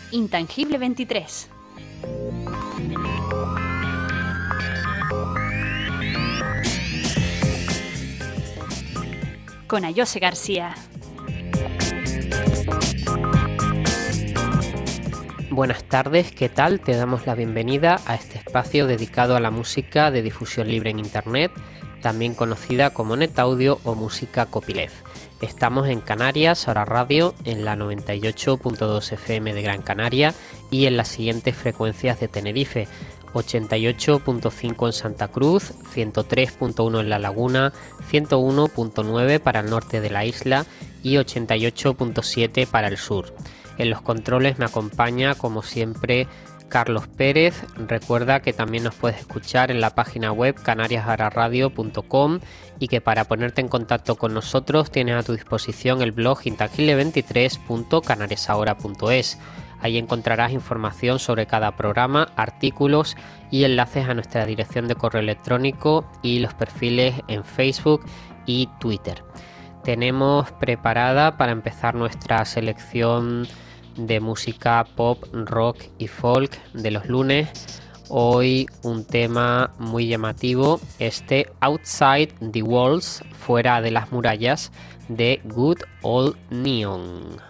Intangible 23. Con Ayose García. Buenas tardes, ¿qué tal? Te damos la bienvenida a este espacio dedicado a la música de difusión libre en Internet, también conocida como NetAudio o música copyleft. Estamos en Canarias, Ahora Radio, en la 98.2 FM de Gran Canaria y en las siguientes frecuencias de Tenerife: 88.5 en Santa Cruz, 103.1 en La Laguna, 101.9 para el norte de la isla y 88.7 para el sur. En los controles me acompaña, como siempre, Carlos Pérez. Recuerda que también nos puedes escuchar en la página web canariasahoraradio.com y que para ponerte en contacto con nosotros tienes a tu disposición el blog intangible23.canariasahora.es. Ahí encontrarás información sobre cada programa, artículos y enlaces a nuestra dirección de correo electrónico y los perfiles en Facebook y Twitter. Tenemos preparada para empezar nuestra selección de música pop, rock y folk de los lunes. Hoy un tema muy llamativo, Outside the Walls, fuera de las murallas, de Good Old Neon.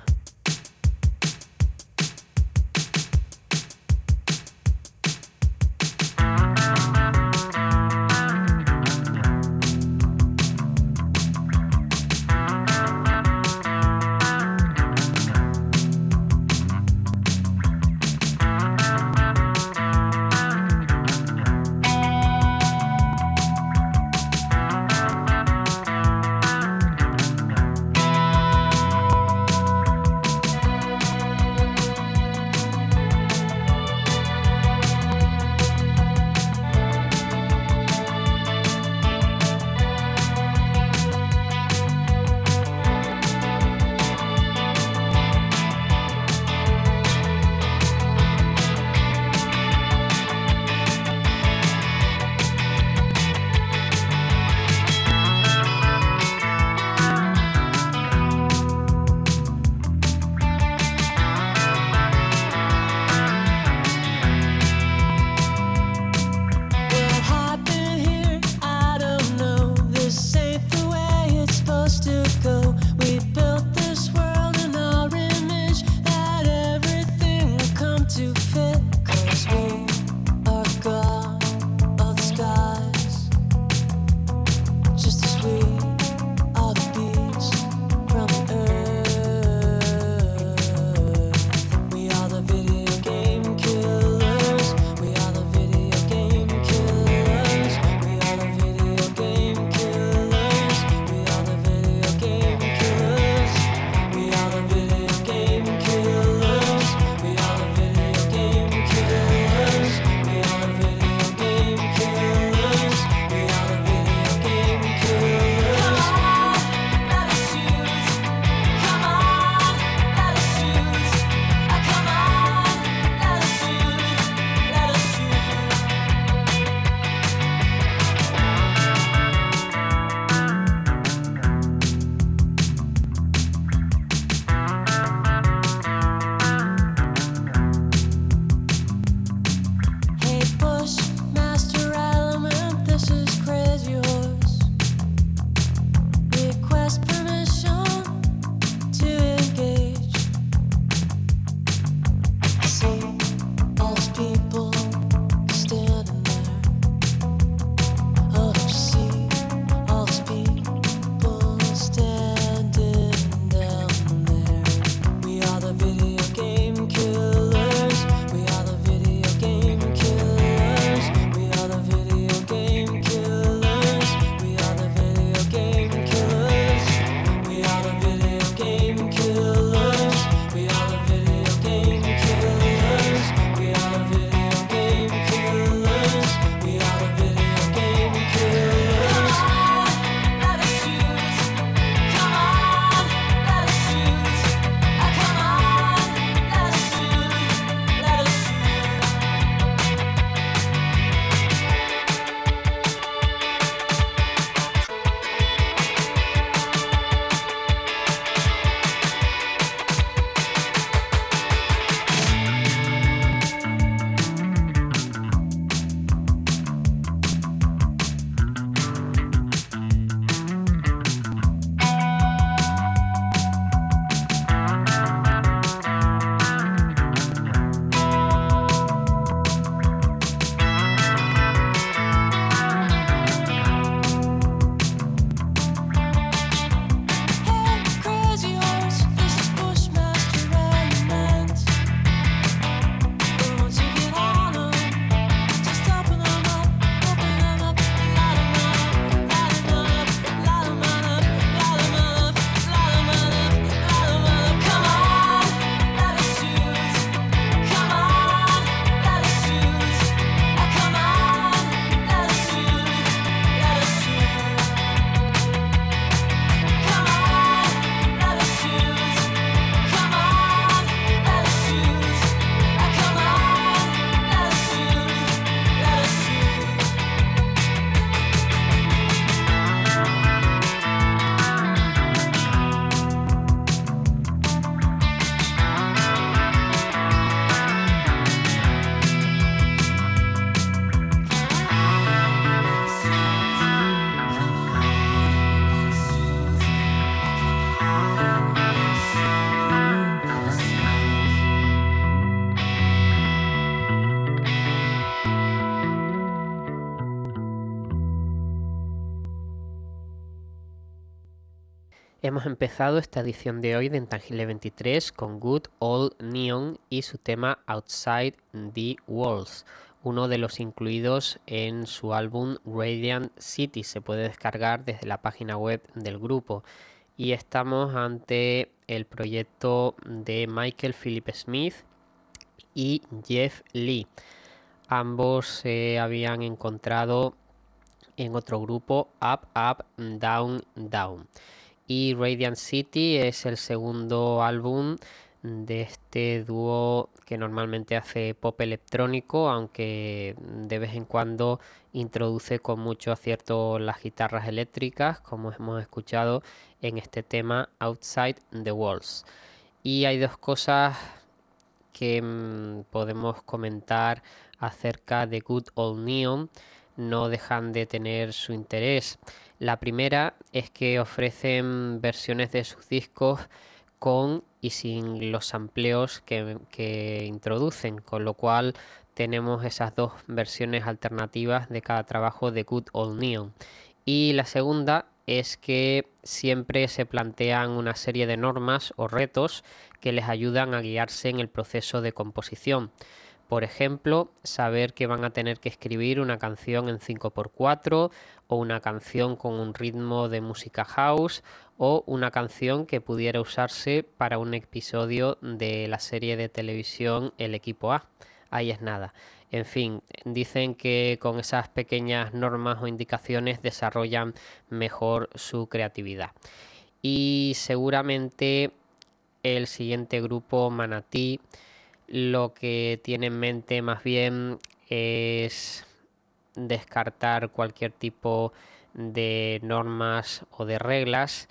Hemos empezado esta edición de hoy de Intangible 23 con Good Old Neon y su tema Outside the Walls, uno de los incluidos en su álbum Radiant City. Se puede descargar desde la página web del grupo. Y estamos ante el proyecto de Michael Philip Smith y Jeff Lee. Ambos se habían encontrado en otro grupo, Up, Up, Down, Down. Y Radiant City es el segundo álbum de este dúo que normalmente hace pop electrónico, aunque de vez en cuando introduce con mucho acierto las guitarras eléctricas, como hemos escuchado en este tema Outside the Walls. Y hay dos cosas que podemos comentar acerca de Good Old Neon, no dejan de tener su interés. La primera es que ofrecen versiones de sus discos con y sin los sampleos que introducen, con lo cual tenemos esas dos versiones alternativas de cada trabajo de Good Old Neon. Y la segunda es que siempre se plantean una serie de normas o retos que les ayudan a guiarse en el proceso de composición. Por ejemplo, saber que van a tener que escribir una canción en 5x4 o una canción con un ritmo de música house o una canción que pudiera usarse para un episodio de la serie de televisión El Equipo A. Ahí es nada. En fin, dicen que con esas pequeñas normas o indicaciones desarrollan mejor su creatividad. Y seguramente el siguiente grupo, Manatí, lo que tiene en mente más bien es descartar cualquier tipo de normas o de reglas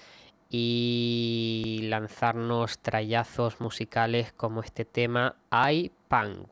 y lanzarnos trallazos musicales como este tema I-Punk.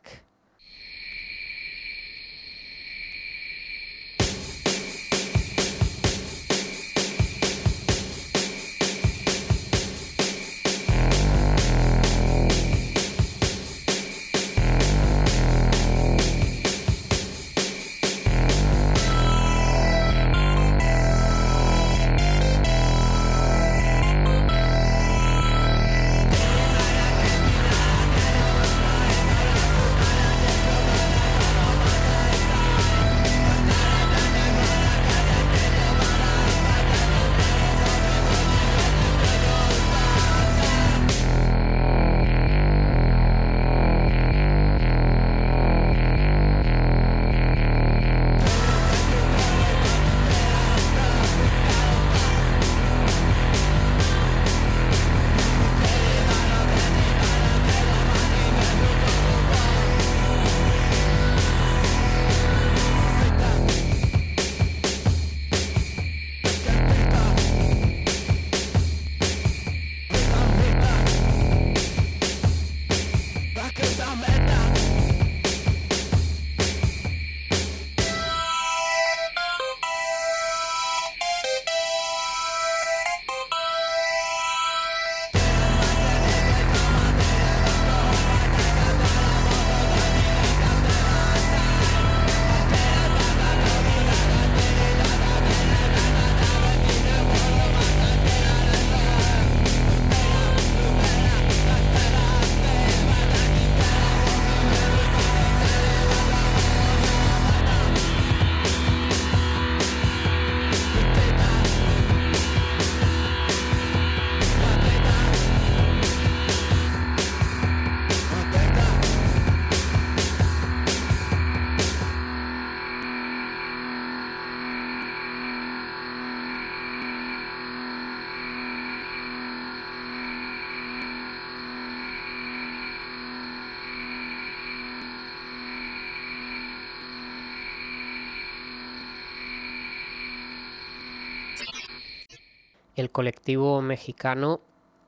El colectivo mexicano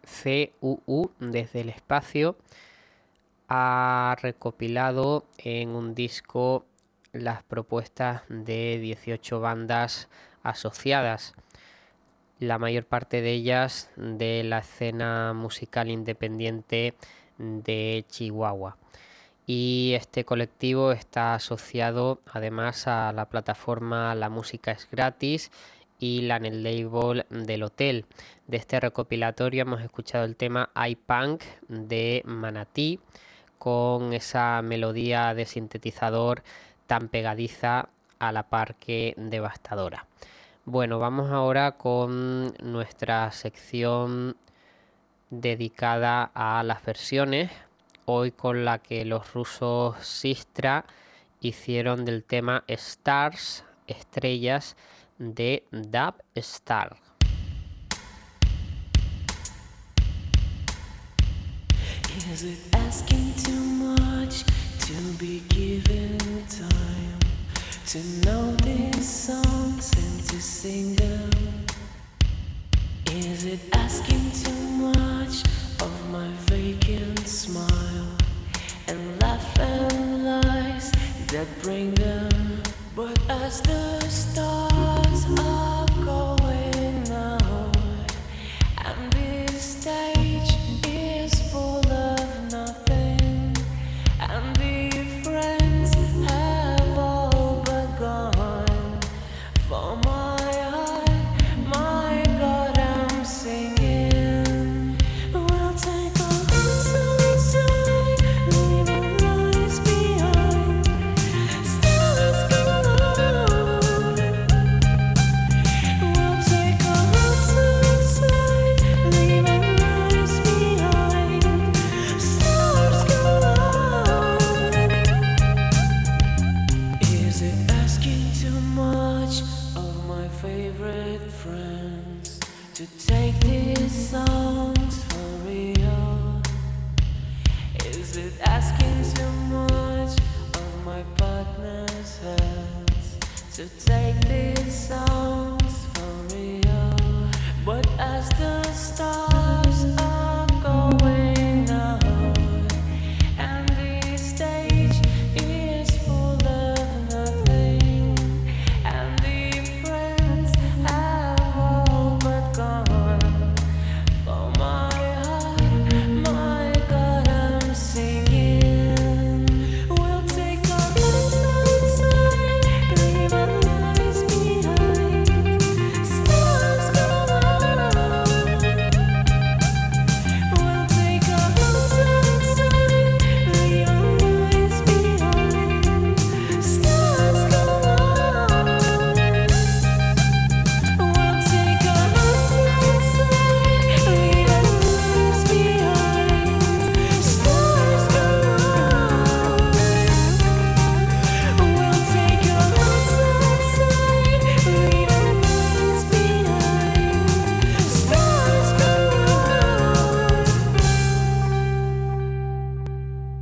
CUU desde el espacio ha recopilado en un disco las propuestas de 18 bandas asociadas, la mayor parte de ellas de la escena musical independiente de Chihuahua. Y este colectivo está asociado además a la plataforma La Música es Gratis y Lana Del Label del Hotel. De este recopilatorio hemos escuchado el tema iPunk de Manatí, con esa melodía de sintetizador tan pegadiza a la par que devastadora. Bueno, vamos ahora con nuestra sección dedicada a las versiones, hoy con la que los rusos Sistra hicieron del tema Stars, estrellas, de Dub Star. Is it asking too much to be given time to know these songs and to sing them? Is it asking too much of my vacant smile and laugh and lies that bring them? But as the stars are going out and this stage is full of nothing, and the friends have all but gone, for my heart, my God, I'm singing. We'll take a hot sunshine, leaving lies behind. Stars collide. We'll take a hot sunshine, leaving lies behind. Stars collide. Is it asking too much of my favorite friends to take these songs for real? Is it asking too much of my partner's hands to take these songs for real? But as the stars are going out and the stage is full of nothing, and the friends have all but gone, for my heart, my God, I'm singing. We'll take a hot sunshine, leaving lies behind. Stars collide. We'll take a hot sunshine, leaving lies behind. Stars collide. We'll take a hot sunshine, leaving lies behind. Stars collide. We'll take a hot sunshine, leaving lies behind. Stars collide.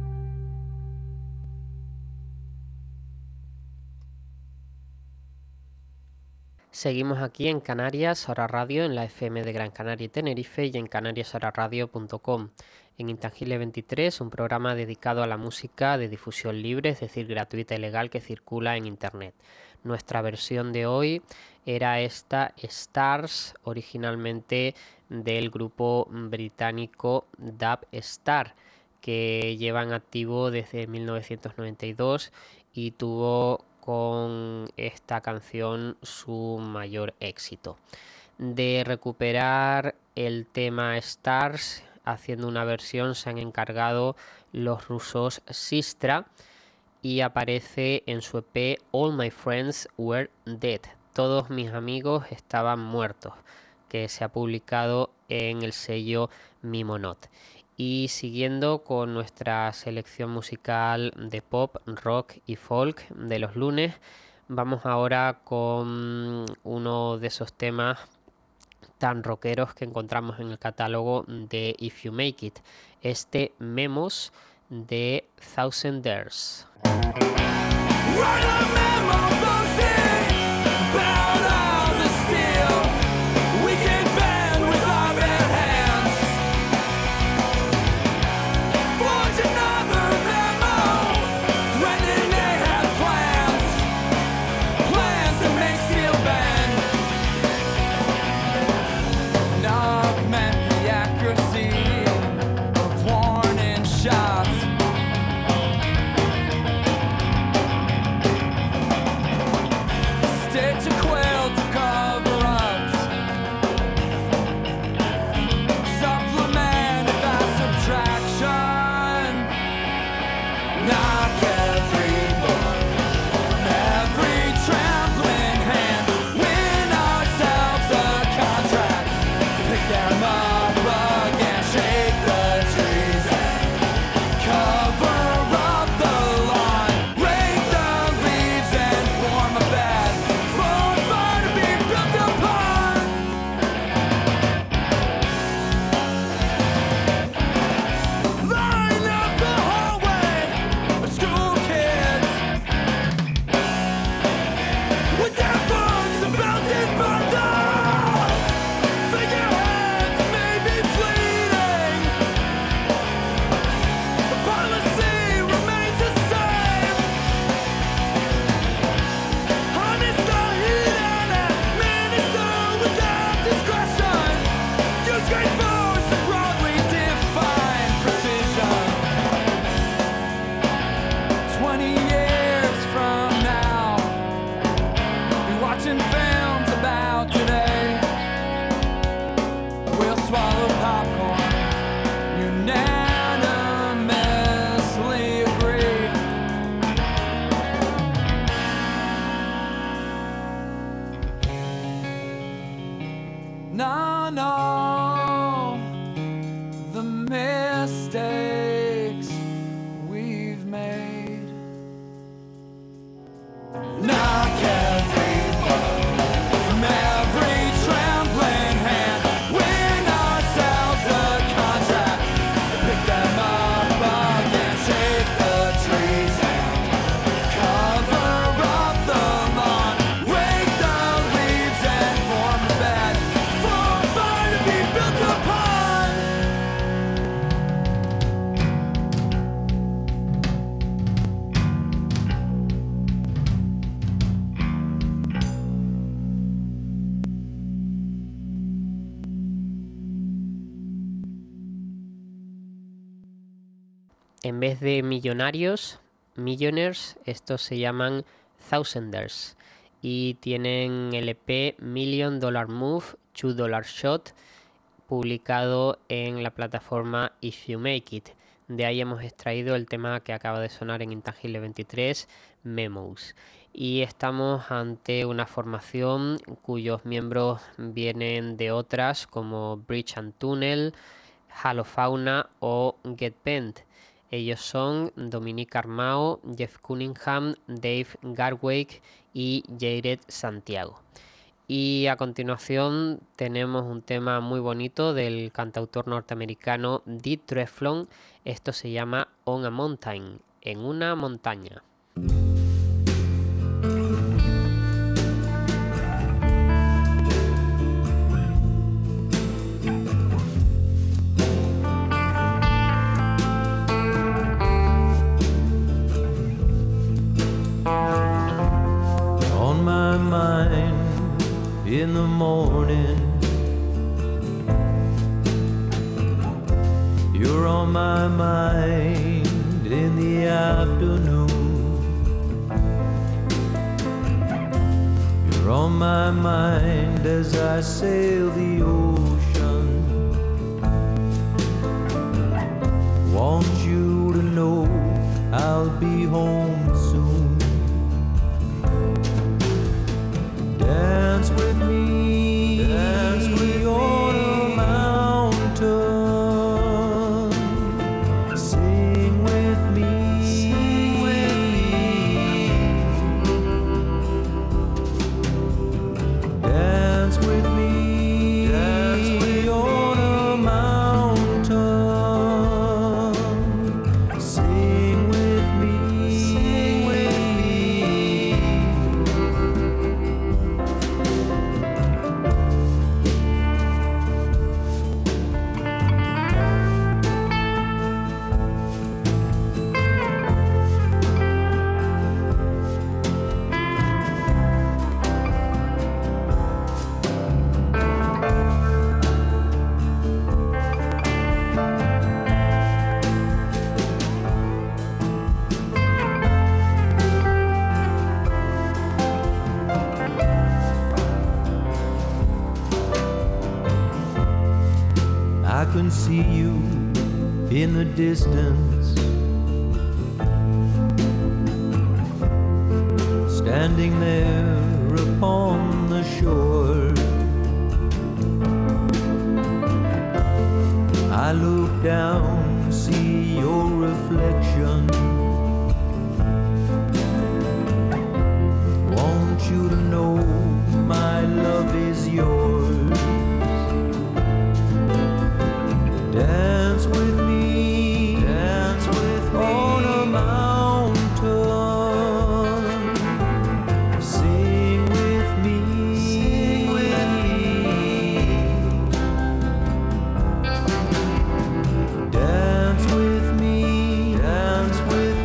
Seguimos aquí en Canarias Hora Radio, en la FM de Gran Canaria y Tenerife, y en canariashoraradio.com. En Intangible 23, un programa dedicado a la música de difusión libre, es decir, gratuita y legal, que circula en Internet. Nuestra versión de hoy era esta, Stars, originalmente del grupo británico Dub Star, que lleva en activo desde 1992 y tuvo con esta canción su mayor éxito. De recuperar el tema Stars, haciendo una versión, se han encargado los rusos Sistra, y aparece en su EP All My Friends Were Dead. Todos mis amigos estaban muertos, que se ha publicado en el sello Mimonot. Y siguiendo con nuestra selección musical de pop, rock y folk de los lunes, vamos ahora con uno de esos temas tan rockeros que encontramos en el catálogo de If You Make It, este Memos de Thousandaires. Shots. Now I know the mistakes we've made. Now I can't from every trembling hand, win ourselves a contract to pick them up again, shake the trees and cover up the lawn, rake the leaves and form the bed for a fire to be built upon. En vez de millonarios, millionaires, estos se llaman thousanders y tienen el EP Million Dollar Move, $2 Shot, publicado en la plataforma If You Make It. De ahí hemos extraído el tema que acaba de sonar en Intangible 23, Memos. Y estamos ante una formación cuyos miembros vienen de otras como Bridge and Tunnel, Halofauna o Get Bent. Ellos son Dominique Armao, Jeff Cunningham, Dave Garwake y Jared Santiago. Y a continuación tenemos un tema muy bonito del cantautor norteamericano Dee Treflon. Esto se llama On a Mountain, en una montaña. On my mind in the morning, you're on my mind in the afternoon, you're on my mind as I sail the ocean. Want you to know I'll be home soon. Dance with me, dance with on a mountain. Sing with me, sing with me. Dance with me, dance with on a mountain. Sing with me, sing with me. I can see you in the distance, standing there upon the shore. I look down, see your reflection. Want you to know my love is yours. Dance with me, dance with me on a mountain. Sing with me, sing with me. Dance with me, dance with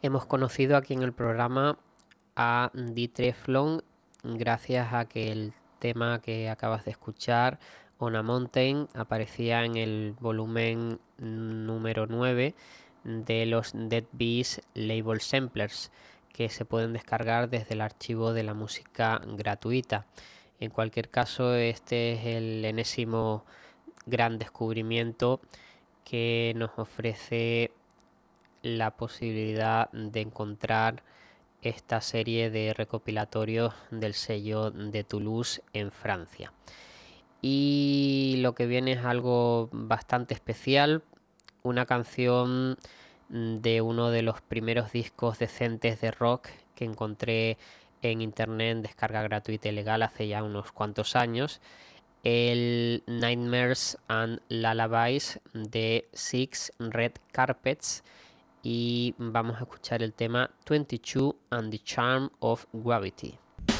Hemos conocido aquí en el programa a Dieter Flon gracias a que el tema que acabas de escuchar, On a Mountain, aparecía en el volumen número 9 de los Dead Bees Label Samplers, que se pueden descargar desde el archivo de la música gratuita. En cualquier caso, este es el enésimo gran descubrimiento que nos ofrece la posibilidad de encontrar esta serie de recopilatorios del sello de Toulouse en Francia. Y lo que viene es algo bastante especial, una canción de uno de los primeros discos decentes de rock que encontré en internet en descarga gratuita y legal hace ya unos cuantos años, el Nightmares and Lullabies de Six Red Carpets, y vamos a escuchar el tema 22 and the Charm of Gravity.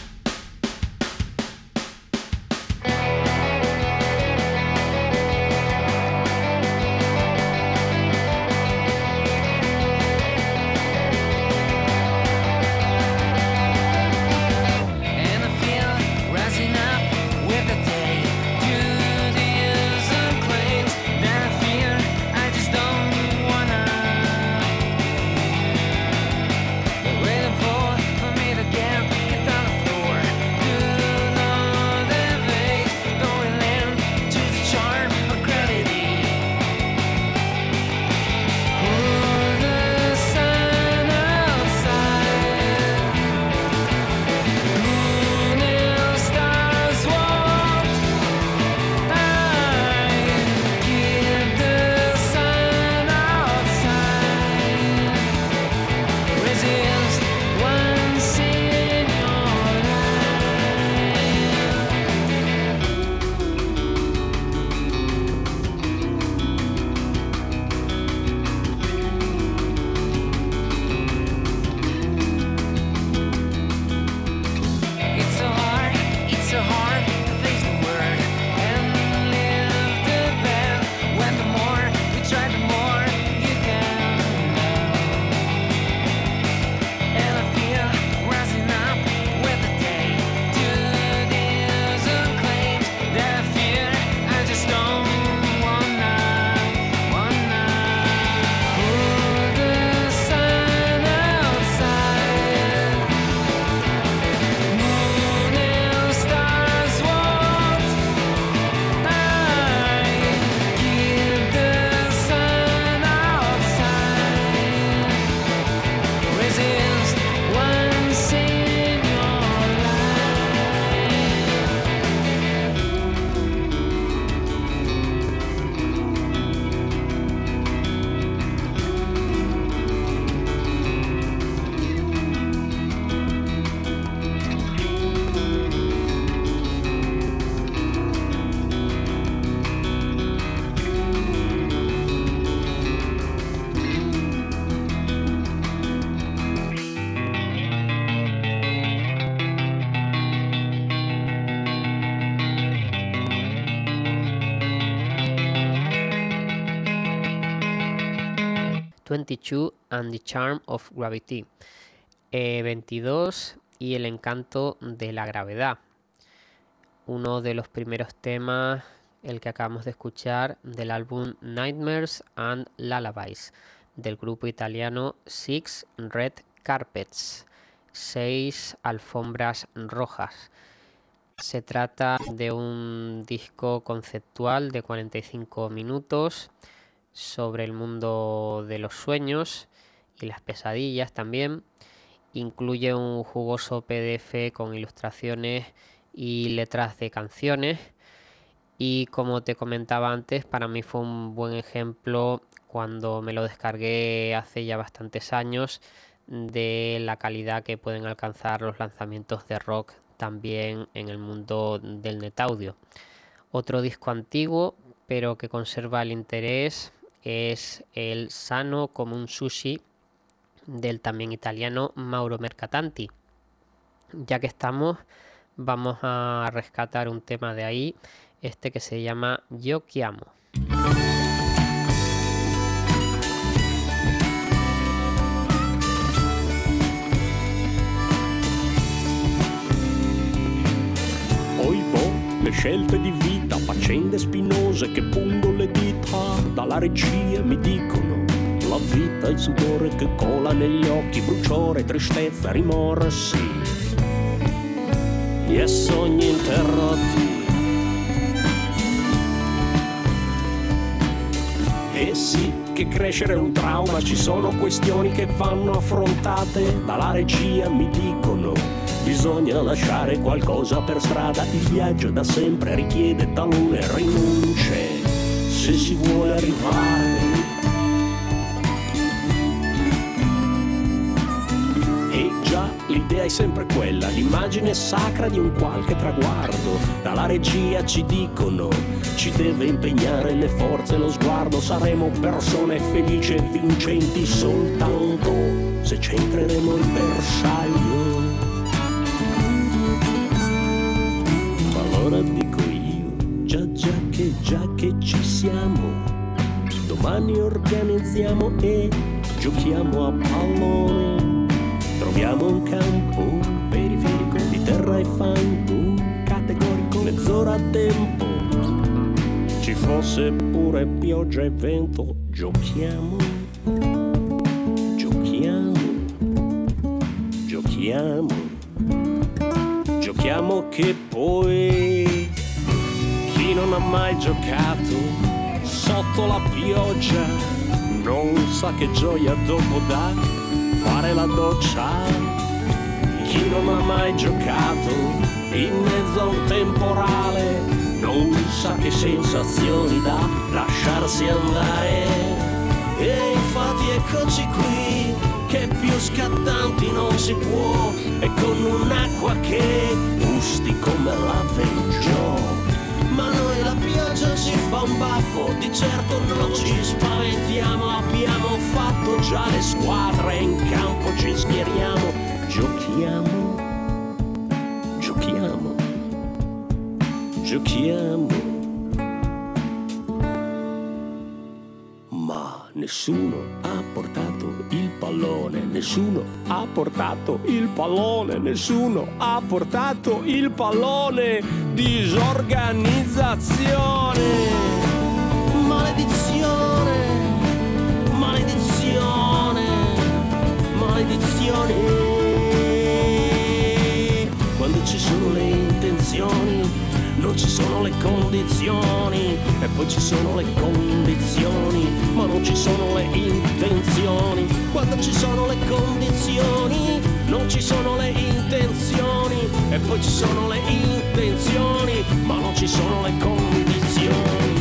"22 and the Charm of Gravity", 22 y el encanto de la gravedad. Uno de los primeros temas, el que acabamos de escuchar, del álbum Nightmares and Lullabies, del grupo italiano Six Red Carpets, 6 alfombras rojas. Se trata de un disco conceptual de 45 minutos sobre el mundo de los sueños y las pesadillas también. Incluye un jugoso PDF con ilustraciones y letras de canciones, y como te comentaba antes, para mí fue un buen ejemplo cuando me lo descargué hace ya bastantes años de la calidad que pueden alcanzar los lanzamientos de rock también en el mundo del netaudio. Otro disco antiguo pero que conserva el interés es el Sano come un sushi del también italiano Mauro Mercatanti. Ya que estamos, vamos a rescatar un tema de ahí, este que se llama Yo Chiamo. le scelte di vita, faccende spinose che pungo le dita. Dalla regia mi dicono la vita, il sudore che cola negli occhi, bruciore, tristezza, rimorsi e sogni interrotti. E sì, che crescere è un trauma, ci sono questioni che vanno affrontate. Dalla regia mi dicono bisogna lasciare qualcosa per strada. Il viaggio da sempre richiede talune rinunce se si vuole arrivare. E già, l'idea è sempre quella, l'immagine sacra di un qualche traguardo. Dalla regia ci dicono ci deve impegnare le forze e lo sguardo. Saremo persone felici e vincenti soltanto se centreremo il bersaglio. Ma allora dico io, già che ci siamo, domani organizziamo e giochiamo a pallone. Troviamo un campo periferico di terra e fango, categorico, mezz'ora a tempo. Ci fosse pure pioggia e vento, giochiamo, giochiamo che poi chi non ha mai giocato sotto la pioggia non sa che gioia dopo dà fare la doccia. Chi non ha mai giocato in mezzo a un temporale non sa che sensazioni dà lasciarsi andare. E infatti eccoci qui, che più scattanti non si può, e con un'acqua che gusti come la Veggio. Ma noi la pioggia ci fa un baffo, di certo non ci spaventiamo. Abbiamo fatto già le squadre, in campo ci schieriamo. Giochiamo. Ma nessuno ha portato il pallone, nessuno ha portato il pallone, nessuno ha portato il pallone. Disorganizzazione, maledizione, maledizione, maledizione. Quando ci sono le intenzioni non ci sono le condizioni, e poi ci sono le condizioni ma non ci sono le intenzioni. Quando ci sono le condizioni non ci sono le intenzioni, e poi ci sono le intenzioni ma non ci sono le condizioni.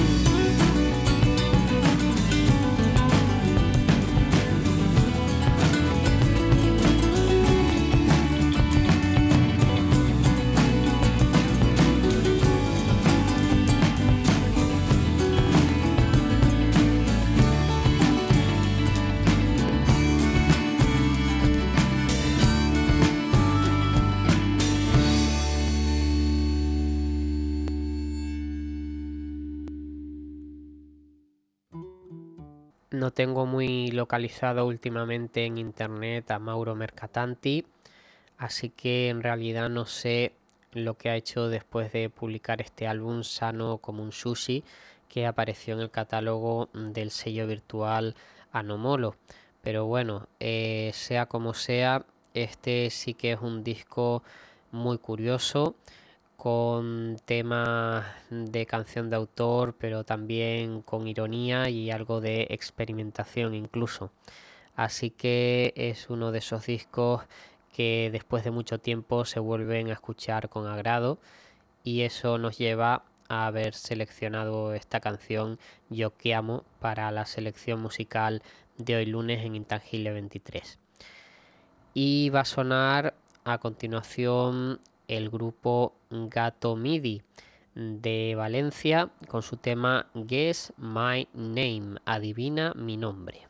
No tengo muy localizado últimamente en internet a Mauro Mercatanti, así que en realidad no sé lo que ha hecho después de publicar este álbum Sano como un Sushi, que apareció en el catálogo del sello virtual Anomolo. Pero bueno, sea como sea, este sí que es un disco muy curioso, con temas de canción de autor, pero también con ironía y algo de experimentación incluso. Así que es uno de esos discos que después de mucho tiempo se vuelven a escuchar con agrado, y eso nos lleva a haber seleccionado esta canción Yo que amo para la selección musical de hoy lunes en Intangible 23. Y va a sonar a continuación el grupo Gato Midi de Valencia con su tema Guess My Name, adivina mi nombre.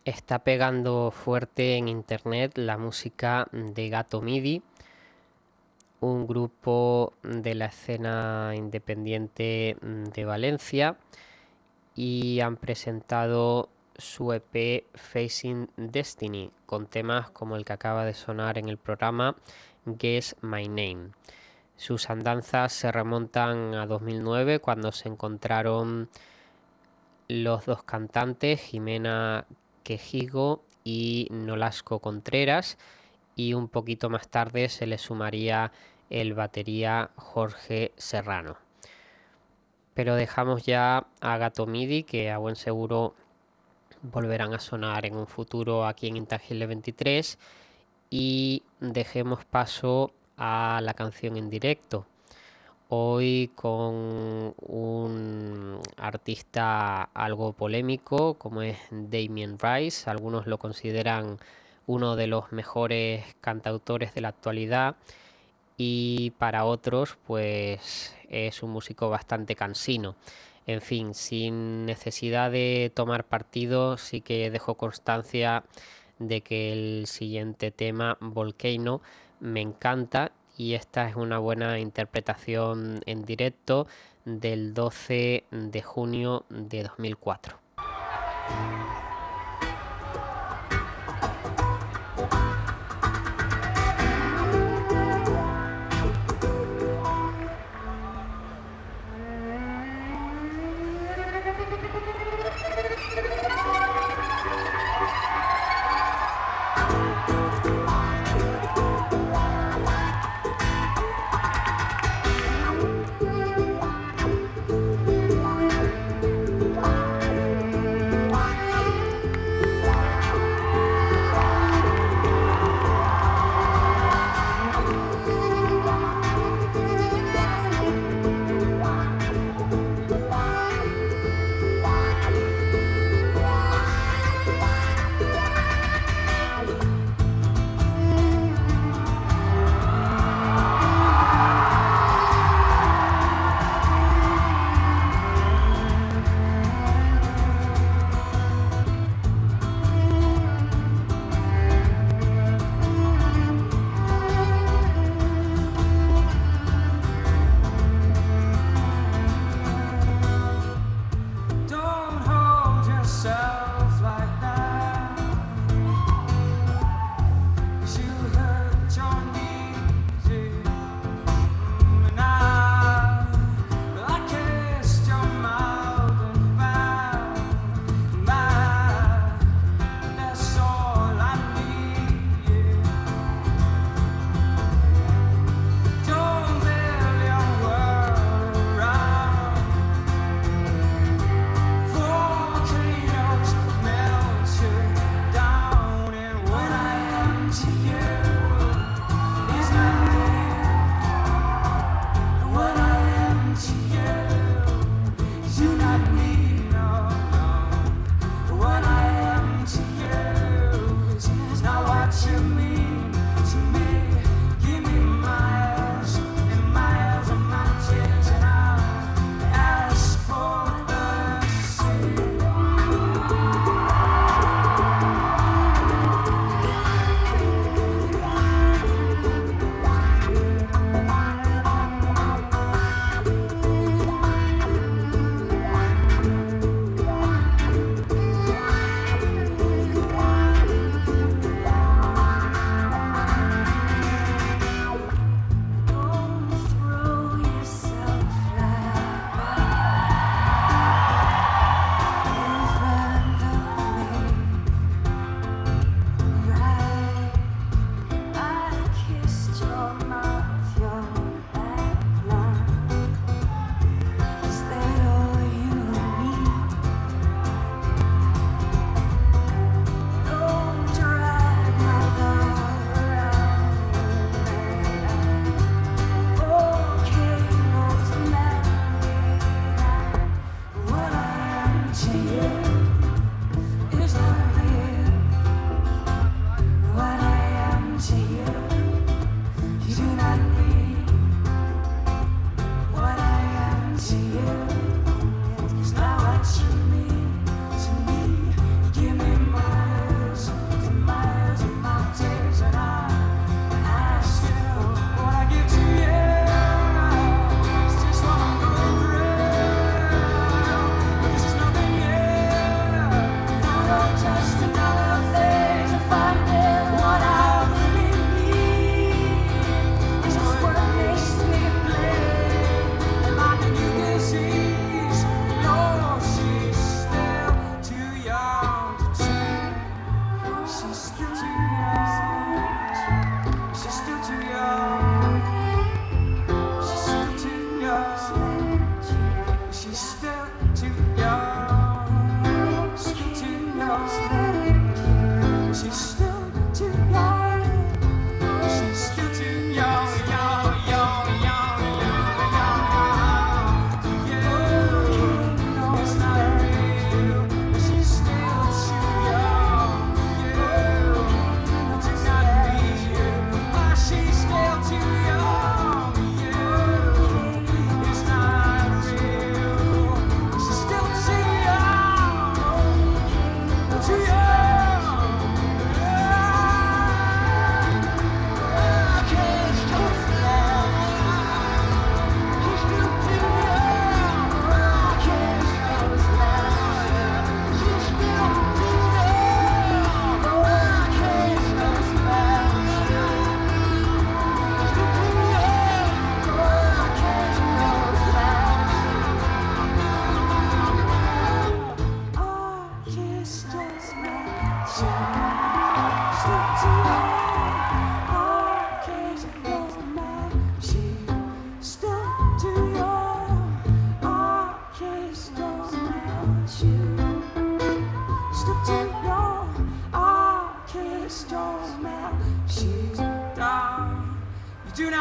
Está pegando fuerte en internet la música de Gato MIDI, un grupo de la escena independiente de Valencia, y han presentado su EP Facing Destiny con temas como el que acaba de sonar en el programa, Guess My Name. Sus andanzas se remontan a 2009, cuando se encontraron los dos cantantes, Jimena Quejigo y Nolasco Contreras, y un poquito más tarde se le sumaría el batería Jorge Serrano. Pero dejamos ya a Gato MIDI, que a buen seguro volverán a sonar en un futuro aquí en Intangible 23, y dejemos paso a la canción en directo. Hoy con un artista algo polémico como es Damien Rice. Algunos lo consideran uno de los mejores cantautores de la actualidad, y para otros pues es un músico bastante cansino. En fin, sin necesidad de tomar partido, sí que dejo constancia de que el siguiente tema, Volcano, me encanta, y esta es una buena interpretación en directo del 12 de junio de 2004.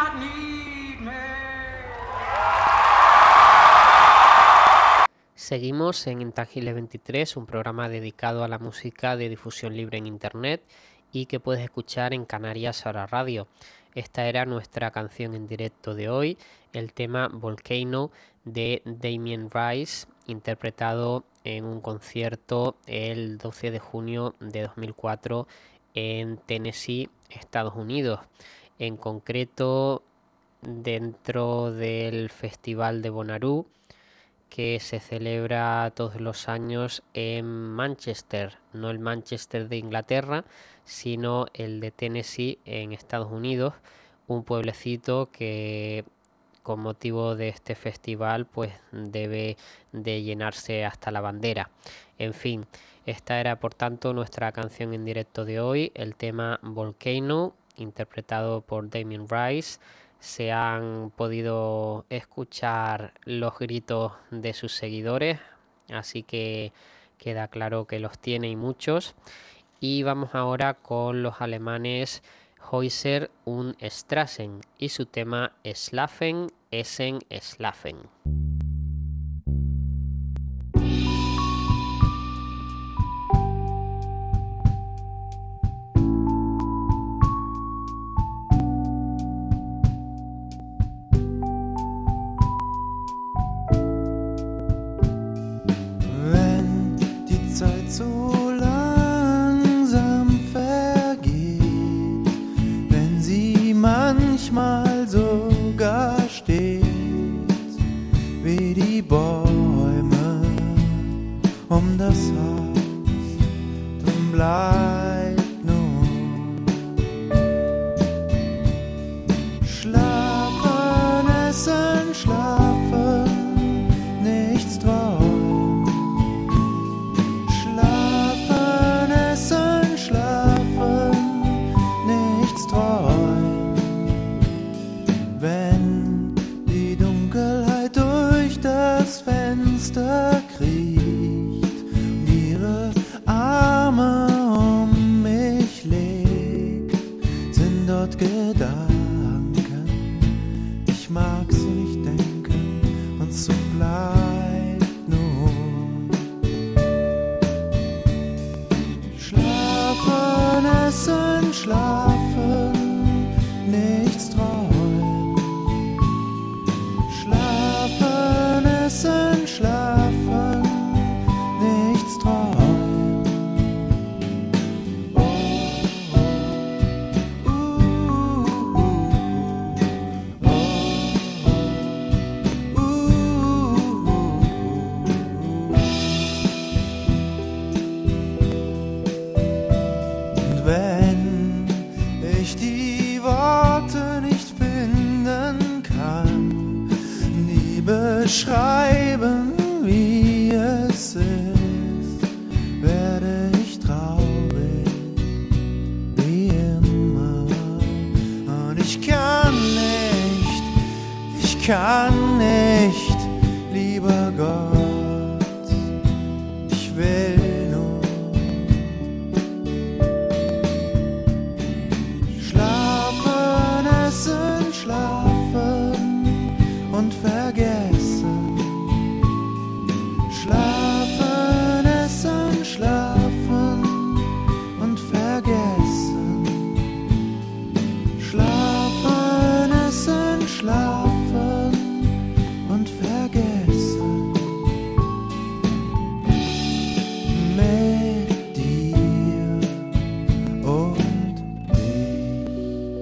Seguimos en Intangible 23, un programa dedicado a la música de difusión libre en Internet y que puedes escuchar en Canarias Ahora Radio. Esta era nuestra canción en directo de hoy, el tema Volcano de Damien Rice, interpretado en un concierto el 12 de junio de 2004 en Tennessee, Estados Unidos. En concreto, dentro del Festival de Bonnaroo, que se celebra todos los años en Manchester, no el Manchester de Inglaterra, sino el de Tennessee en Estados Unidos, un pueblecito que con motivo de este festival pues debe de llenarse hasta la bandera. En fin, esta era por tanto nuestra canción en directo de hoy, el tema Volcano, interpretado por Damien Rice. Se han podido escuchar los gritos de sus seguidores, así que queda claro que los tiene y muchos. Y vamos ahora con los alemanes Häuser und Straßen y su tema Schlafen, Essen, Schlafen. Wenn die Zeit so langsam vergeht, wenn sie manchmal sogar steht, wie die Bäume um das Haus, dann bleibt nur schlafen, essen, schlafen, nichts träumen. Schlafen, essen, schlafen, nichts träumen. Wenn die Dunkelheit durch das Fenster kriecht und ihre Arme um mich legt, sind dort Gedanken, ich mag sie nicht denken, und so bleibt nun schlafen, essen, schlafen, nichts träumen. Schlafen, essen, schlafen, nichts träumen. Oh, Und wenn ich die Worte nicht finden kann, die beschreiben, wie es ist, werde ich traurig wie immer. Und ich kann nicht, lieber Gott, ich will nur schlafen, essen, schlafen und vergessen. Schlafen, essen, schlafen und vergessen. Schlafen, essen, schlafen und vergessen. Mit dir und dich.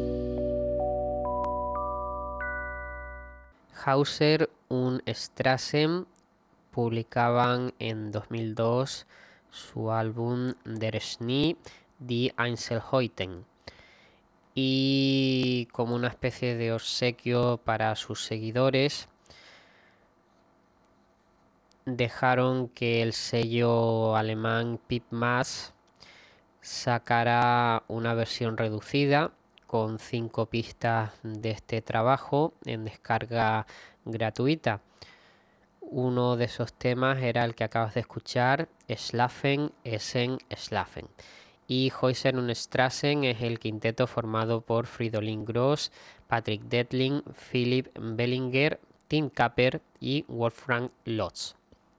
Häuser und Straßen publicaban en 2002 su álbum Der Schnee, die Einzelheiten, y como una especie de obsequio para sus seguidores dejaron que el sello alemán Pipmas sacara una versión reducida con 5 pistas de este trabajo en descarga gratuita. Uno de esos temas era el que acabas de escuchar, Schlafen, Essen, Schlafen. y Häuser und Straßen es el quinteto formado por Fridolin Gross, Patrick Detling, Philipp Bellinger, Tim Kapper y Wolfgang Lotz.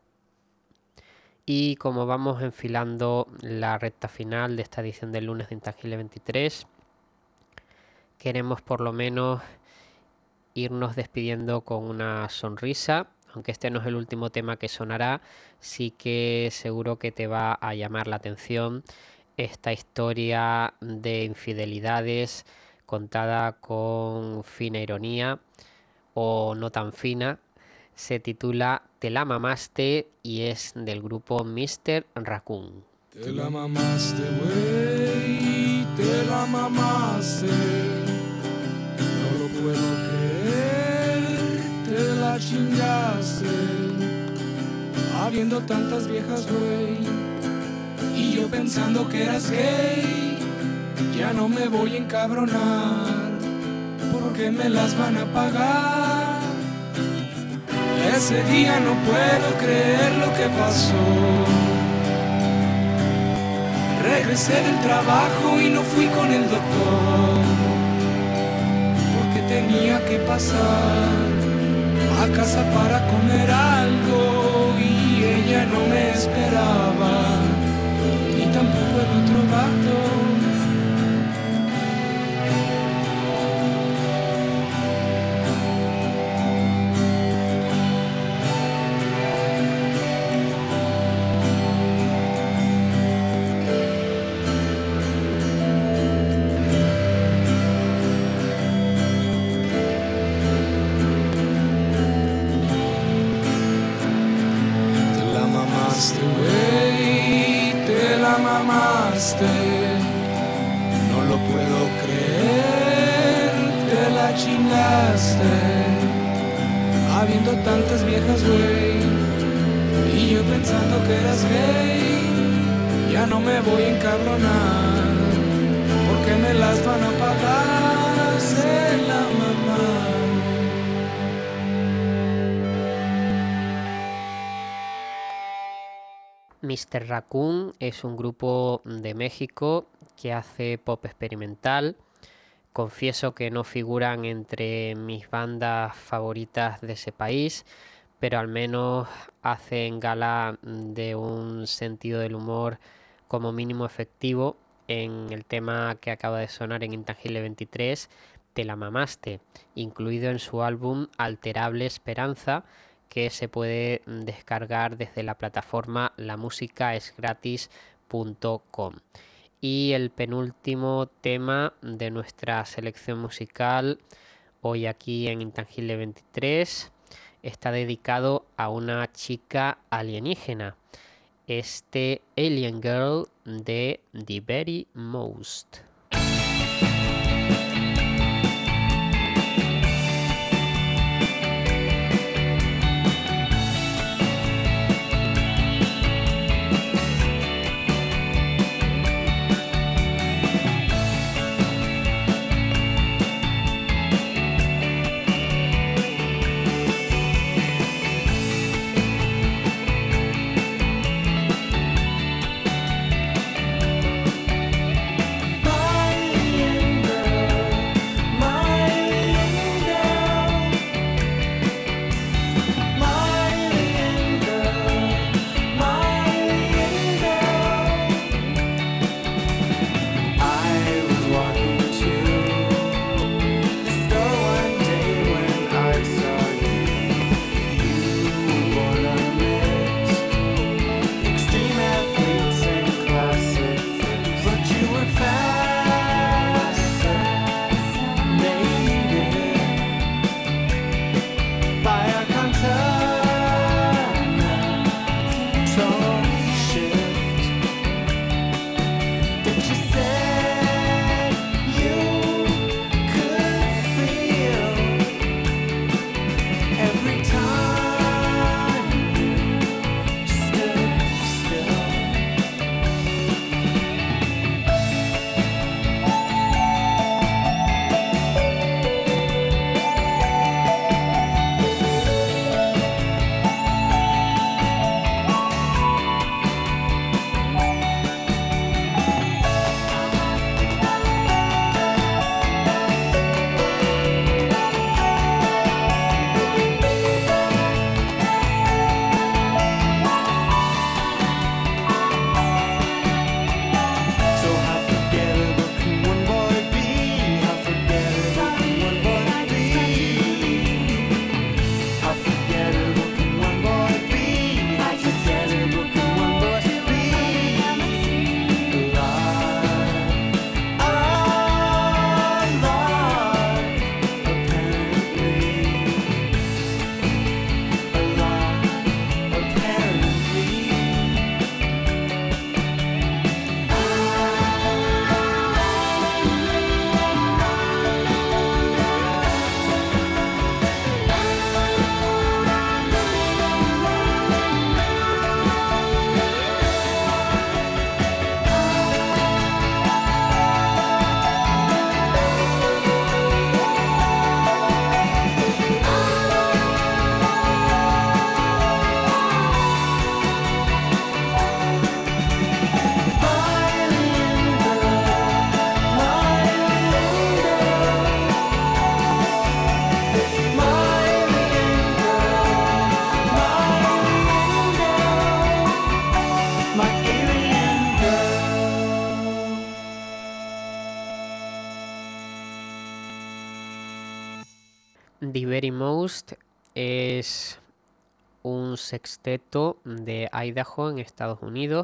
Y como vamos enfilando la recta final de esta edición del lunes de Intangible 23, queremos por lo menos irnos despidiendo con una sonrisa. Aunque este no es el último tema que sonará, sí que seguro que te va a llamar la atención esta historia de infidelidades contada con fina ironía o no tan fina. Se titula Te la mamaste y es del grupo Mr. Raccoon. Te la mamaste, güey, te la mamaste. No lo puedo creer, te la chingaste. Habiendo tantas viejas, güey, y yo pensando que eras gay. Ya no me voy a encabronar, porque me las van a pagar. Ese día no puedo creer lo que pasó. Regresé del trabajo y no fui con el doctor, porque tenía que pasar a casa para comer algo y ella no me esperaba, ni tampoco el otro vato. No lo puedo creer, te la chingaste. Habiendo tantas viejas, güey, y yo pensando que eras gay. Ya no me voy a encabronar, porque me las van a pagar. Se la mamá. Mr. Raccoon es un grupo de México que hace pop experimental. Confieso que no figuran entre mis bandas favoritas de ese país, pero al menos hacen gala de un sentido del humor como mínimo efectivo en el tema que acaba de sonar en Intangible 23, Te la mamaste, incluido en su álbum Alterable Esperanza, que se puede descargar desde la plataforma lamusicaesgratis.com. Y el penúltimo tema de nuestra selección musical hoy aquí en Intangible 23 está dedicado a una chica alienígena, este Alien Girl de The Very Most. The Very Most es un sexteto de Idaho en Estados Unidos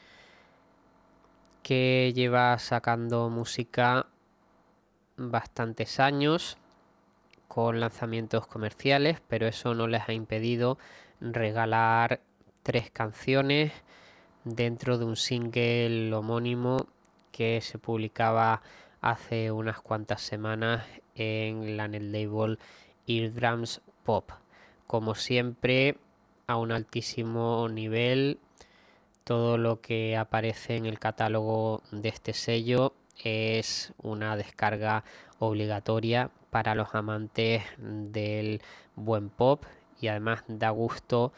que lleva sacando música bastantes años con lanzamientos comerciales, pero eso no les ha impedido regalar 3 canciones dentro de un single homónimo que se publicaba hace unas cuantas semanas en la netlabel Eardrums Pop. Como siempre, a un altísimo nivel, todo lo que aparece en el catálogo de este sello es una descarga obligatoria para los amantes del buen pop, y además da gusto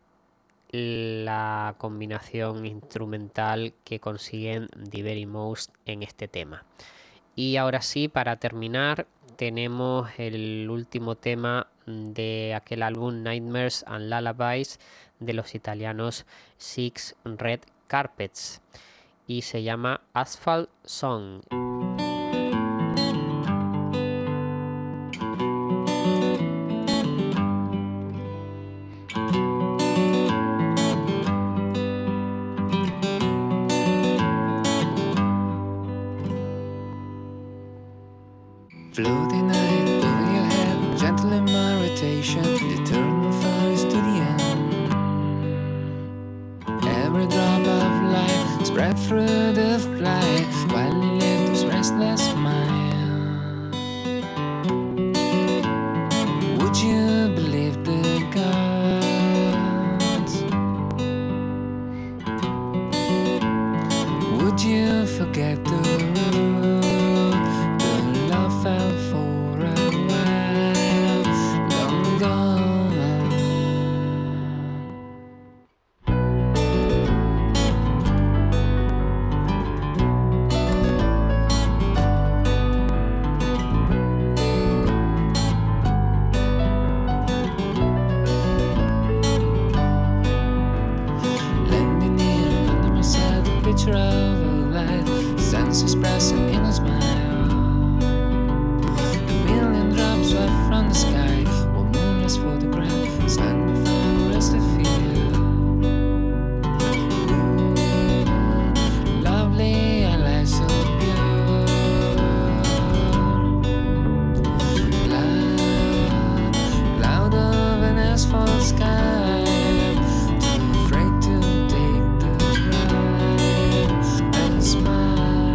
la combinación instrumental que consiguen The Very Most en este tema. Y ahora sí, para terminar, tenemos el último tema de aquel álbum Nightmares and Lullabies de los italianos Six Red Carpets y se llama Asphalt Song. Floating night over your head, gentle in my rotation, eternal fires to the end. Every drop of light spread through the flight, while you live this restless mind. Would you believe the gods? Would you forget the road? Fell for a while, long gone. Lending in under my side, the picture of a light, senses present in a smile. From the sky, one moonless photograph, sun before us to feel. Lovely, our life so pure. Cloud of an asphalt sky, too afraid to take the ride and smile.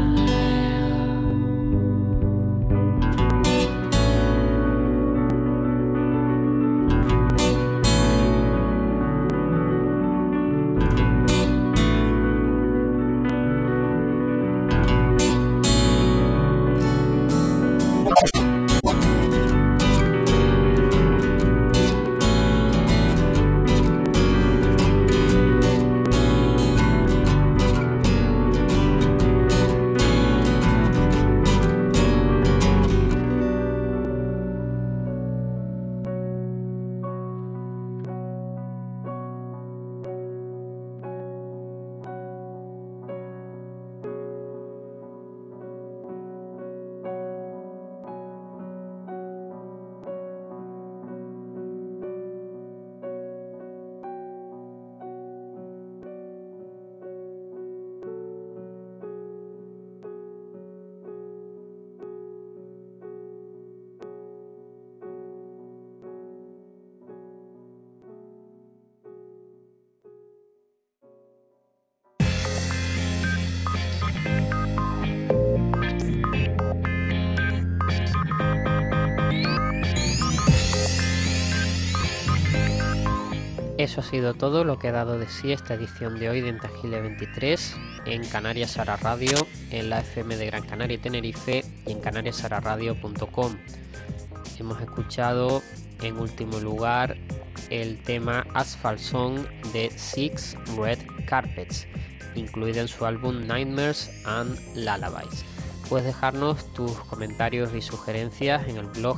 Eso ha sido todo lo que ha dado de sí esta edición de hoy de Intangible 23 en Canarias Ahora Radio, en la FM de Gran Canaria y Tenerife y en canariasahoraradio.com. Hemos escuchado en último lugar el tema Asphalt Song de Six Red Carpets, incluido en su álbum Nightmares and Lullabies. Puedes dejarnos tus comentarios y sugerencias en el blog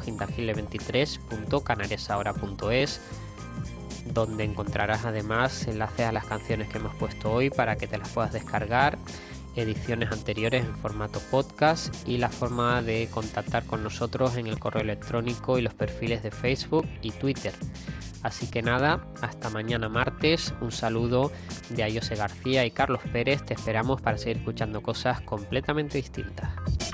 intangible23.canariasahora.es, donde encontrarás además enlaces a las canciones que hemos puesto hoy para que te las puedas descargar ediciones anteriores en formato podcast y la forma de contactar con nosotros en el correo electrónico y los perfiles de Facebook y Twitter. Así que nada, hasta mañana martes. Un saludo de Ayose García y Carlos Pérez. Te esperamos para seguir escuchando cosas completamente distintas.